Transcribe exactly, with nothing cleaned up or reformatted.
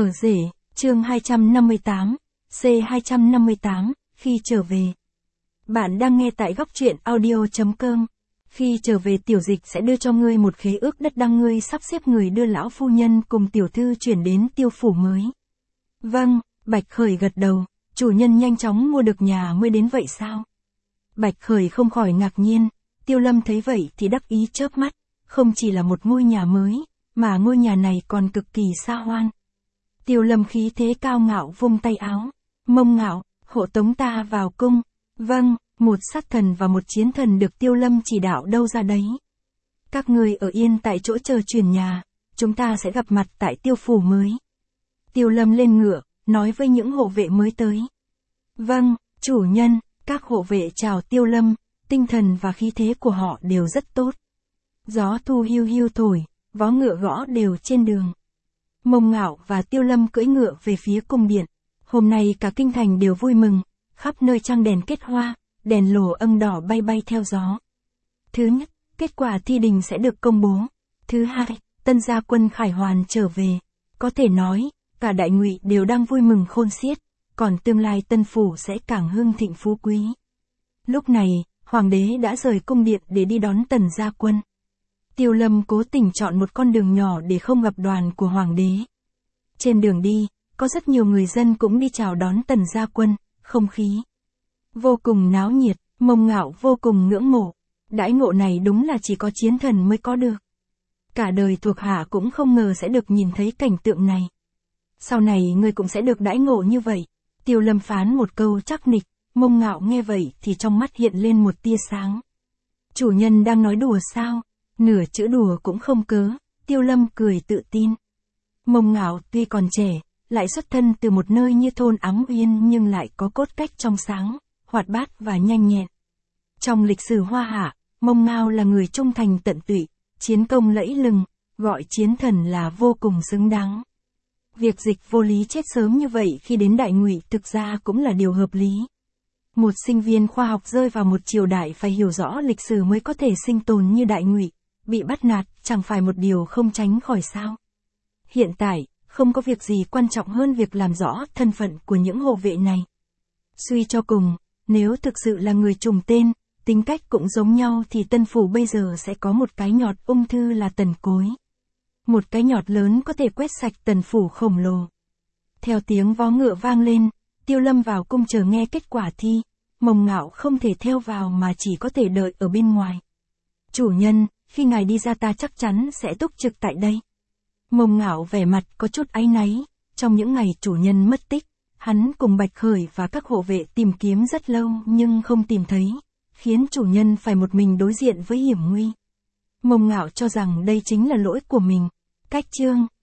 Ở rể, chương hai trăm năm mươi tám, C hai trăm năm mươi tám, khi trở về. Bạn đang nghe tại góc truyện audio chấm com. Khi trở về tiểu dịch sẽ đưa cho ngươi một khế ước đất đăng ngươi sắp xếp người đưa lão phu nhân cùng tiểu thư chuyển đến tiêu phủ mới. Vâng, Bạch Khởi gật đầu, chủ nhân nhanh chóng mua được nhà mới đến vậy sao? Bạch Khởi không khỏi ngạc nhiên, Tiêu Lâm thấy vậy thì đắc ý chớp mắt, không chỉ là một ngôi nhà mới, mà ngôi nhà này còn cực kỳ xa hoan. Tiêu Lâm khí thế cao ngạo vung tay áo, Mông Ngạo, hộ tống ta vào cung. Vâng, một sát thần và một chiến thần được Tiêu Lâm chỉ đạo đâu ra đấy. Các người ở yên tại chỗ chờ chuyển nhà, chúng ta sẽ gặp mặt tại tiêu phủ mới. Tiêu Lâm lên ngựa, nói với những hộ vệ mới tới. Vâng, chủ nhân, các hộ vệ chào Tiêu Lâm, tinh thần và khí thế của họ đều rất tốt. Gió thu hiu hiu thổi, vó ngựa gõ đều trên đường. Mông Ngạo và Tiêu Lâm cưỡi ngựa về phía cung điện. Hôm nay cả kinh thành đều vui mừng, khắp nơi trăng đèn kết hoa, đèn lồ âng đỏ bay bay theo gió. Thứ nhất, kết quả thi đình sẽ được công bố. Thứ hai, tân gia quân khải hoàn trở về. Có thể nói, cả đại ngụy đều đang vui mừng khôn xiết, còn tương lai tân phủ sẽ càng hưng thịnh phú quý. Lúc này, hoàng đế đã rời cung điện để đi đón tần gia quân. Tiêu Lâm cố tình chọn một con đường nhỏ để không gặp đoàn của hoàng đế. Trên đường đi, có rất nhiều người dân cũng đi chào đón tần gia quân, không khí vô cùng náo nhiệt, Mông Ngạo vô cùng ngưỡng mộ. Đãi ngộ này đúng là chỉ có chiến thần mới có được. Cả đời thuộc hạ cũng không ngờ sẽ được nhìn thấy cảnh tượng này. Sau này ngươi cũng sẽ được đãi ngộ như vậy. Tiêu Lâm phán một câu chắc nịch, Mông Ngạo nghe vậy thì trong mắt hiện lên một tia sáng. Chủ nhân đang nói đùa sao? Nửa chữ đùa cũng không cớ, Tiêu Lâm cười tự tin. Mông Ngạo tuy còn trẻ, lại xuất thân từ một nơi như thôn Áng Uyên nhưng lại có cốt cách trong sáng, hoạt bát và nhanh nhẹn. Trong lịch sử Hoa Hạ, Mông Ngạo là người trung thành tận tụy, chiến công lẫy lừng, gọi chiến thần là vô cùng xứng đáng. Việc Dịch Vô Lý chết sớm như vậy khi đến đại ngụy thực ra cũng là điều hợp lý. Một sinh viên khoa học rơi vào một triều đại phải hiểu rõ lịch sử mới có thể sinh tồn như đại ngụy, bị bắt nạt chẳng phải một điều không tránh khỏi sao. Hiện tại, không có việc gì quan trọng hơn việc làm rõ thân phận của những hộ vệ này. Suy cho cùng, nếu thực sự là người trùng tên, tính cách cũng giống nhau thì tân phủ bây giờ sẽ có một cái nhọt ung thư là tần cối. Một cái nhọt lớn có thể quét sạch tần phủ khổng lồ. Theo tiếng vó ngựa vang lên, Tiêu Lâm vào cung chờ nghe kết quả thi. Mông Ngạo không thể theo vào mà chỉ có thể đợi ở bên ngoài. Chủ nhân, khi ngài đi ra ta chắc chắn sẽ túc trực tại đây. Mông Ngạo vẻ mặt có chút áy náy, trong những ngày chủ nhân mất tích, hắn cùng Bạch Khởi và các hộ vệ tìm kiếm rất lâu nhưng không tìm thấy, khiến chủ nhân phải một mình đối diện với hiểm nguy. Mông Ngạo cho rằng đây chính là lỗi của mình. Cách chương,